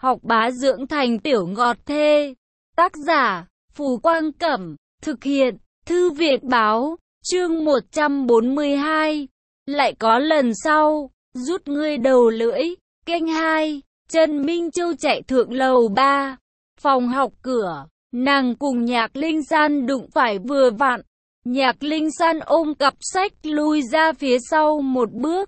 học bá dưỡng thành tiểu ngọt thê. Tác giả, Phù Quang Cẩm, thực hiện, Thư viện Báo, chương 142. Lại có lần sau, rút ngươi đầu lưỡi, kênh 2, Trần Minh Châu chạy thượng lầu 3, phòng học cửa, nàng cùng Nhạc Linh San đụng phải vừa vặn. Nhạc Linh San ôm cặp sách lui ra phía sau một bước.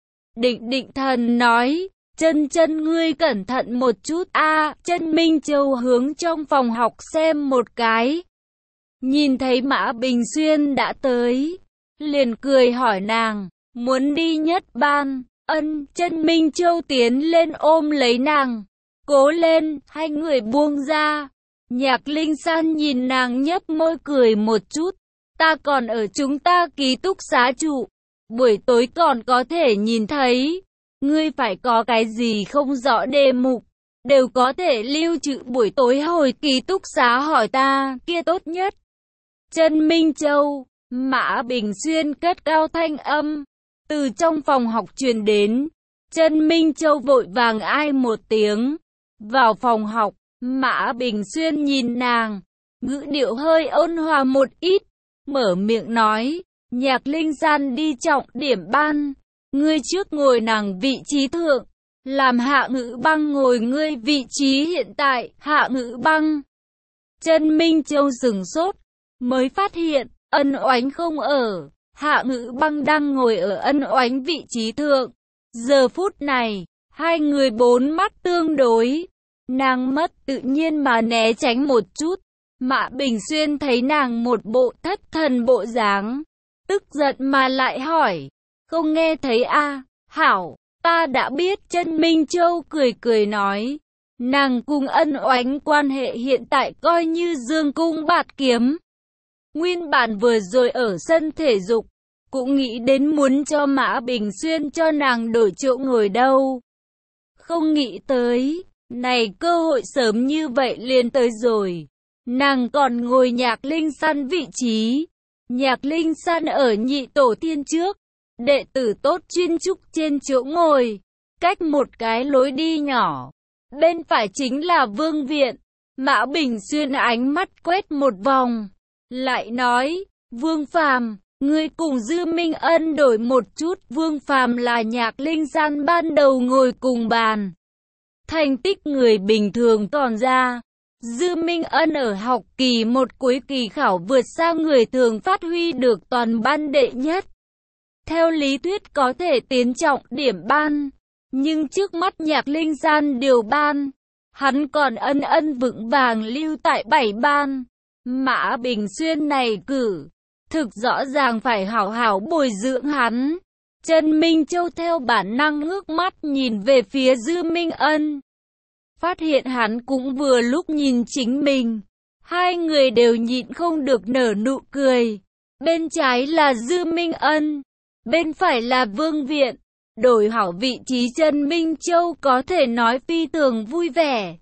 Định thần nói, chân ngươi cẩn thận một chút a. Trần Minh Châu hướng trong phòng học xem một cái. Nhìn thấy Mã Bình Xuyên đã tới, liền cười hỏi nàng, muốn đi nhất ban. Trần Minh Châu tiến lên ôm lấy nàng, cố lên, hai người buông ra. Nhạc Linh San nhìn nàng nhấp môi cười một chút, ta còn ở chúng ta ký túc xá trụ, buổi tối còn có thể nhìn thấy. Ngươi phải có cái gì không rõ đề mục, đều có thể lưu trữ buổi tối hồi ký túc xá hỏi ta, kia tốt nhất. Trần Minh Châu, Mã Bình Xuyên cất cao thanh âm, từ trong phòng học truyền đến. Trần Minh Châu vội vàng ai một tiếng, vào phòng học. Mã Bình Xuyên nhìn nàng, ngữ điệu hơi ôn hòa một ít, mở miệng nói, Nhạc Linh San đi trọng điểm ban, ngươi trước ngồi nàng vị trí thượng, làm Hạ Ngữ Băng ngồi ngươi vị trí hiện tại. Hạ Ngữ Băng. Trần Minh Châu sửng sốt, mới phát hiện, Ân Oánh không ở, Hạ Ngữ Băng đang ngồi ở Ân Oánh vị trí thượng. Giờ phút này, hai người bốn mắt tương đối, nàng mất tự nhiên mà né tránh một chút. Mã Bình Xuyên thấy nàng một bộ thất thần bộ dáng, tức giận mà lại hỏi, không nghe thấy a? Hảo, ta đã biết. Trần Minh Châu cười nói, nàng cùng Ân Oánh quan hệ hiện tại coi như dương cung bạt kiếm. Nguyên bản vừa rồi ở sân thể dục, cũng nghĩ đến muốn cho Mã Bình Xuyên cho nàng đổi chỗ ngồi đâu. Không nghĩ tới, này cơ hội sớm như vậy liền tới rồi. Nàng còn ngồi Nhạc Linh San vị trí. Nhạc Linh San ở nhị tổ tiên trước, đệ tử tốt chuyên trúc trên chỗ ngồi, cách một cái lối đi nhỏ. Bên phải chính là Vương Viện. Mã Bình Xuyên ánh mắt quét một vòng, lại nói, Vương Phàm, ngươi cùng Dư Minh Ân đổi một chút. Vương Phàm là Nhạc Linh San ban đầu ngồi cùng bàn, thành tích người bình thường còn ra. Dư Minh Ân ở học kỳ 1 cuối kỳ khảo vượt xa người thường, phát huy được toàn ban đệ nhất. Theo lý thuyết có thể tiến trọng điểm ban, nhưng trước mắt Nhạc Linh San điều ban, hắn còn ân vững vàng lưu tại 7 ban. Mã Bình Xuyên này cử, thực rõ ràng phải hảo hảo bồi dưỡng hắn. Trần Minh Châu theo bản năng ngước mắt nhìn về phía Dư Minh Ân, phát hiện hắn cũng vừa lúc nhìn chính mình. Hai người đều nhịn không được nở nụ cười. Bên trái là Dư Minh Ân, bên phải là Vương Viện. Đổi hảo vị trí Trần Minh Châu có thể nói phi thường vui vẻ.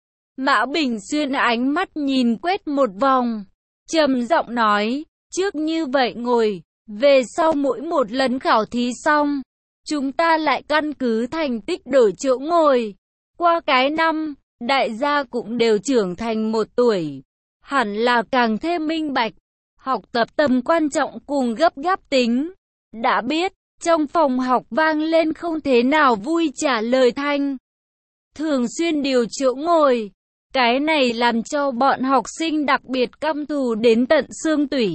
Mã Bình Xuyên ánh mắt nhìn quét một vòng, trầm giọng nói, trước như vậy ngồi, về sau mỗi một lần khảo thí xong, chúng ta lại căn cứ thành tích đổi chỗ ngồi. Qua cái năm, đại gia cũng đều trưởng thành một tuổi, hẳn là càng thêm minh bạch học tập tầm quan trọng cùng gấp gáp tính. Đã biết, trong phòng học vang lên không thế nào vui trả lời thanh. Thường xuyên điều chỗ ngồi, cái này làm cho bọn học sinh đặc biệt căm thù đến tận xương tủy.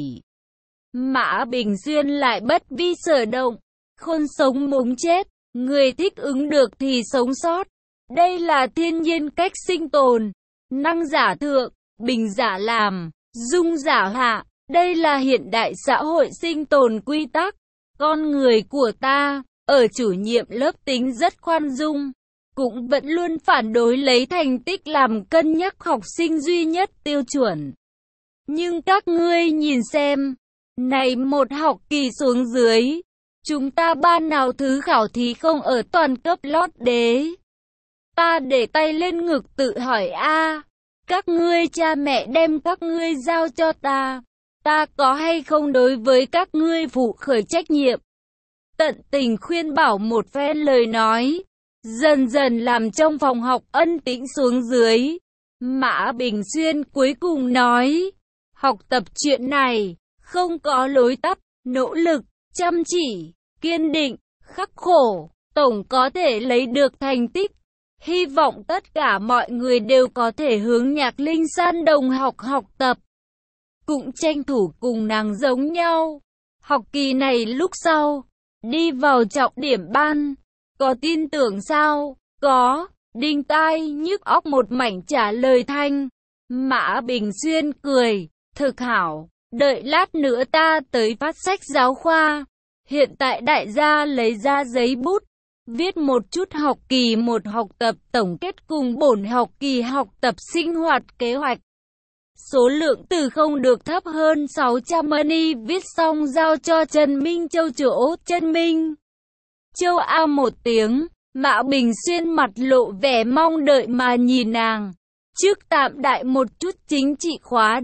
Mã Bình Xuyên lại bất vi sở động, khôn sống mống chết, người thích ứng được thì sống sót. Đây là thiên nhiên cách sinh tồn, năng giả thượng, bình giả làm, dung giả hạ. Đây là hiện đại xã hội sinh tồn quy tắc. Con người của ta, ở chủ nhiệm lớp tính rất khoan dung, cũng vẫn luôn phản đối lấy thành tích làm cân nhắc học sinh duy nhất tiêu chuẩn. Nhưng các ngươi nhìn xem, này một học kỳ xuống dưới, chúng ta ban nào thứ khảo thí không ở toàn cấp lót đế. Ta để tay lên ngực tự hỏi các ngươi cha mẹ đem các ngươi giao cho ta có hay không đối với các ngươi phụ khởi trách nhiệm. Tận tình khuyên bảo một phen lời nói, dần dần làm trong phòng học ân tĩnh xuống dưới. Mã Bình Xuyên cuối cùng nói, học tập chuyện này, không có lối tắt, nỗ lực, chăm chỉ, kiên định, khắc khổ, tổng có thể lấy được thành tích. Hy vọng tất cả mọi người đều có thể hướng Nhạc Linh San đồng học học tập, cũng tranh thủ cùng nàng giống nhau. Học kỳ này lúc sau, đi vào trọng điểm ban, có tin tưởng sao? Có, đinh tai nhức óc một mảnh trả lời thanh. Mã Bình Xuyên cười, thực hảo, đợi lát nữa ta tới phát sách giáo khoa. Hiện tại đại gia lấy ra giấy bút, viết một chút học kỳ một học tập tổng kết cùng bổn học kỳ học tập sinh hoạt kế hoạch. Số lượng từ không được thấp hơn 600 money, viết xong giao cho Trần Minh Châu chỗ. Trần Minh Châu a một tiếng, Mã Bình Xuyên mặt lộ vẻ mong đợi mà nhìn nàng. Trước tạm đại một chút chính trị khóa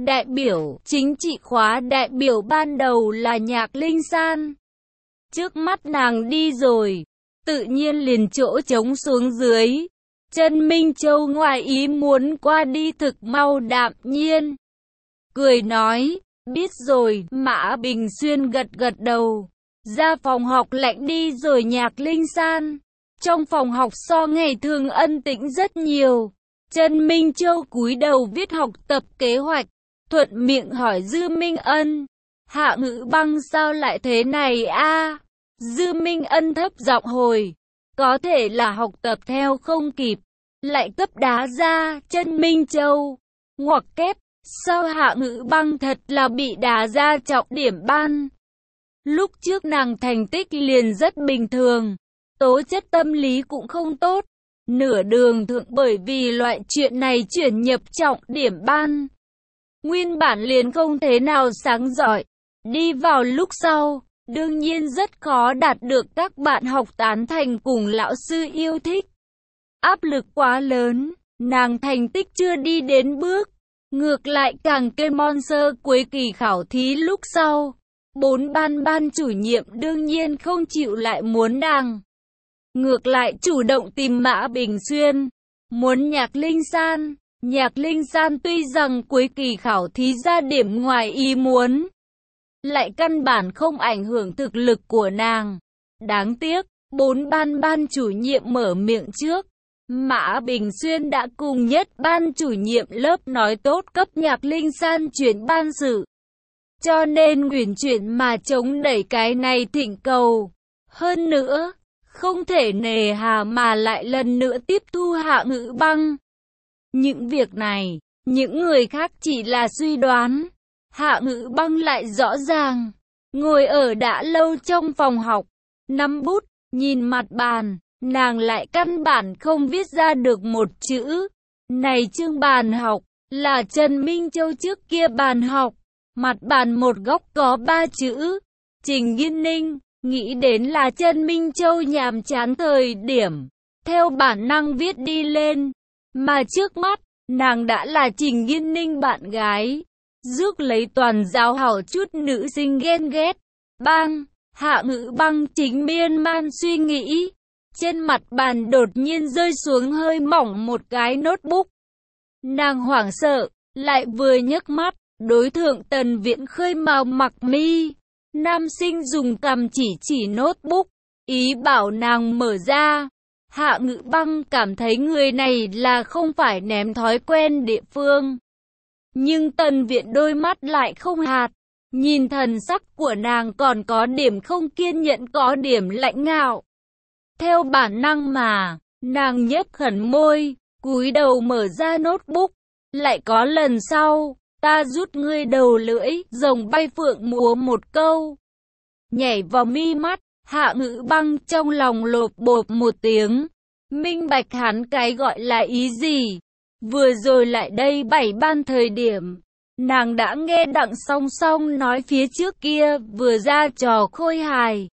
đại biểu ban đầu là Nhạc Linh San. Trước mắt nàng đi rồi, tự nhiên liền chỗ trống xuống dưới. Trần Minh Châu ngoài ý muốn qua đi thực mau đạm nhiên. Cười nói, biết rồi. Mã Bình Xuyên gật gật đầu. Ra phòng học lạnh đi rồi. Nhạc Linh San trong phòng học so ngày thường ân tĩnh rất nhiều. Trần Minh Châu cúi đầu viết học tập kế hoạch, thuận miệng hỏi Dư Minh Ân, Hạ Ngữ Băng sao lại thế này a? Dư Minh Ân thấp giọng hồi, có thể là học tập theo không kịp, lại cấp đá ra. Trần Minh Châu ngoặc kép, sao Hạ Ngữ Băng thật là bị đá ra trọng điểm ban? Lúc trước nàng thành tích liền rất bình thường, tố chất tâm lý cũng không tốt, nửa đường thượng bởi vì loại chuyện này chuyển nhập trọng điểm ban. Nguyên bản liền không thế nào sáng giỏi, đi vào lúc sau, đương nhiên rất khó đạt được các bạn học tán thành cùng lão sư yêu thích. Áp lực quá lớn, nàng thành tích chưa đi đến bước, ngược lại càng kê monster. Cuối kỳ khảo thí lúc sau, 4 ban chủ nhiệm đương nhiên không chịu lại muốn nàng. Ngược lại chủ động tìm Mã Bình Xuyên, muốn Nhạc Linh San. Nhạc Linh San tuy rằng cuối kỳ khảo thí ra điểm ngoài ý muốn, lại căn bản không ảnh hưởng thực lực của nàng. Đáng tiếc, 4 ban chủ nhiệm mở miệng trước. Mã Bình Xuyên đã cùng nhất ban chủ nhiệm lớp nói tốt cấp Nhạc Linh San chuyển ban sự, cho nên uyển chuyển mà chống đẩy cái này thỉnh cầu. Hơn nữa, không thể nề hà mà lại lần nữa tiếp thu Hạ Ngữ Băng. Những việc này, những người khác chỉ là suy đoán, Hạ Ngữ Băng lại rõ ràng. Ngồi ở đã lâu trong phòng học, nắm bút, nhìn mặt bàn, nàng lại căn bản không viết ra được một chữ. Này chương bàn học, là Trần Minh Châu trước kia bàn học, mặt bàn một góc có 3 chữ, Trình Nghiên Ninh. Nghĩ đến là Trần Minh Châu nhàm chán thời điểm, theo bản năng viết đi lên. Mà trước mắt, nàng đã là Trình Nghiên Ninh bạn gái, rước lấy toàn giáo hảo chút nữ sinh ghen ghét. Bang! Hạ Ngữ Băng chính miên man suy nghĩ, trên mặt bàn đột nhiên rơi xuống hơi mỏng một cái notebook. Nàng hoảng sợ, lại vừa nhấc mắt, đối thượng Tần Viễn khơi màu mặc mi. Nam sinh dùng cằm chỉ notebook, ý bảo nàng mở ra. Hạ Ngữ Băng cảm thấy người này là không phải ném thói quen địa phương. Nhưng Tần Viễn đôi mắt lại không hạt, nhìn thần sắc của nàng còn có điểm không kiên nhẫn, có điểm lãnh ngạo. Theo bản năng mà, nàng nhếch khẩn môi, cúi đầu mở ra notebook. Lại có lần sau, ta rút ngươi đầu lưỡi, rồng bay phượng múa một câu nhảy vào mi mắt. Hạ Ngữ Băng trong lòng lột bột một tiếng, minh bạch hắn cái gọi là ý gì. Vừa rồi lại đây 7 ban thời điểm, nàng đã nghe Đặng Song Song nói phía trước kia vừa ra trò khôi hài.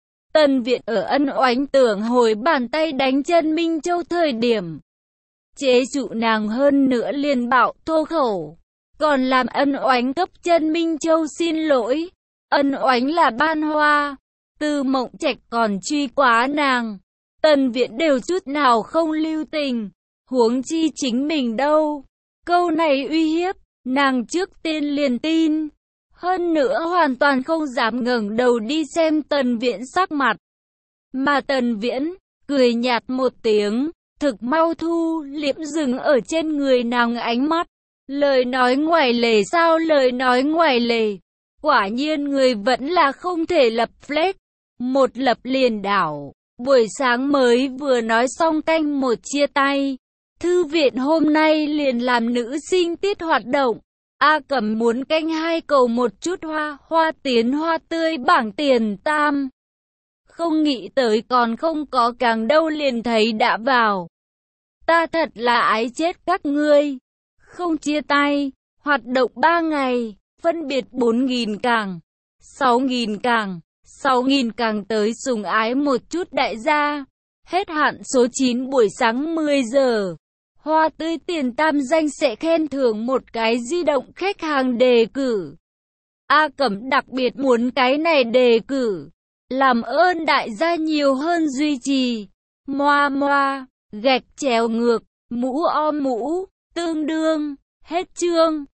Tần Viện ở ân oánh tưởng hồi bàn tay đánh Trần Minh Châu thời điểm, chế trụ nàng, hơn nữa liền bạo thô khẩu, còn làm ân oánh cấp Trần Minh Châu xin lỗi. Ân oánh là ban hoa, Từ Mộng Trạch còn truy quá nàng, Tần Viễn đều chút nào không lưu tình, huống chi chính mình đâu. Câu này uy hiếp, nàng trước tiên liền tin. Hơn nữa hoàn toàn không dám ngẩng đầu đi xem Tần Viễn sắc mặt. Mà Tần Viễn, cười nhạt một tiếng, thực mau thu liễm dừng ở trên người nàng ánh mắt. Lời nói ngoài lề sao lời nói ngoài lề. Quả nhiên người vẫn là không thể lập flex. Một lập liền đảo. Buổi sáng mới vừa nói xong canh một chia tay. Thư viện hôm nay liền làm nữ sinh tiết hoạt động. A Cẩm muốn canh 2 cầu một chút hoa tiến hoa tươi bảng tiền tam. Không nghĩ tới còn không có càng đâu liền thấy đã vào. Ta thật là ái chết các ngươi. Không chia tay, hoạt động 3 ngày, phân biệt 4.000 càng, 6.000 càng, 6.000 càng tới sùng ái một chút đại gia. Hết hạn số 9 buổi sáng 10 giờ. Hoa tươi tiền tam danh sẽ khen thưởng một cái di động khách hàng đề cử. A Cẩm đặc biệt muốn cái này đề cử. Làm ơn đại gia nhiều hơn duy trì. Moa moa, gạch chéo ngược, mũ o mũ, tương đương, hết chương.